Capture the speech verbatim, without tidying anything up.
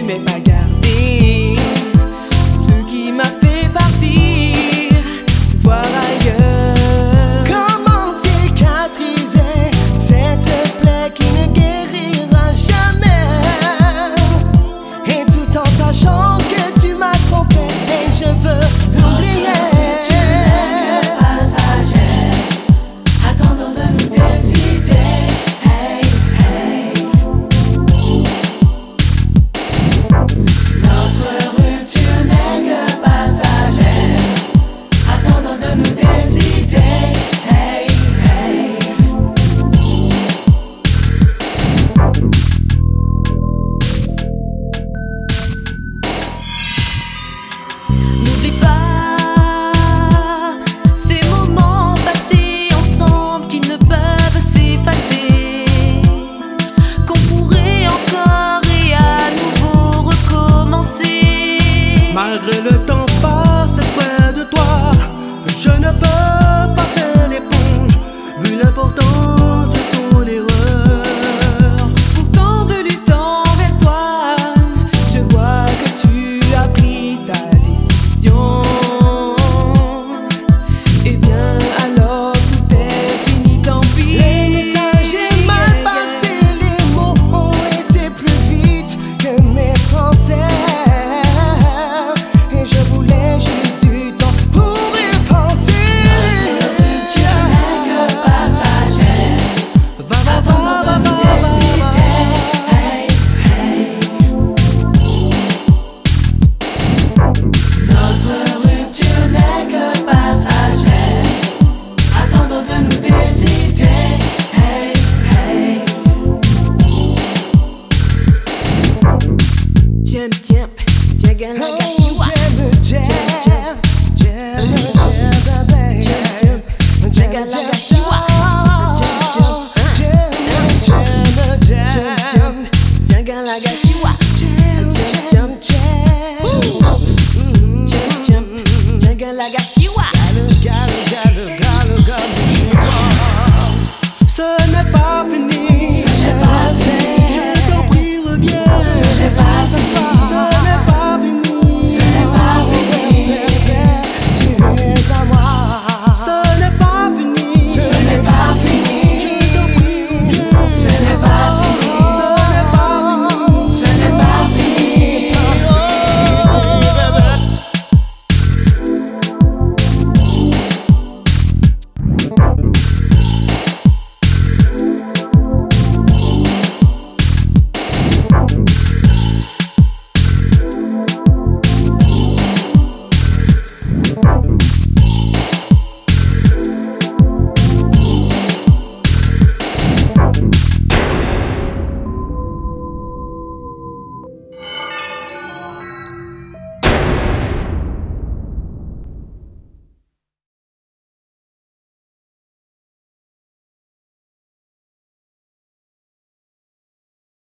mais pas garder ce qui m'a fait partir, voir ailleurs. Comment cicatriser cette plaie qui ne guérira jamais? Et tout en sachant que tu m'as trompé, et je veux l'oublier. Malgré le temps passé près de toi, je ne peux passer l'éponge, vu l'importance de ton erreur. Pourtant de du temps vers toi, je vois que tu as pris ta décision. Eh bien alors tout est fini, tant pis. Les messages est mal passé, les mots ont été plus vite que mes pensées. Je voulais juste du temps pour y penser. Notre rupture n'est que passagère. Attendons de nous décider. Hey, hey. Notre rupture n'est que passagère. Attendons de nous décider. Hey, hey. Jump, jump, jagga la gashiwa. Jam, jam, jam, jam, baby. Jump, jump, jagga la gashiwa. Jump, jump, Jam, jam, jump, jump, jagga la gashiwa. Jump, jump, jump, jump, jagga la gashiwa. Ce n'est pas fini.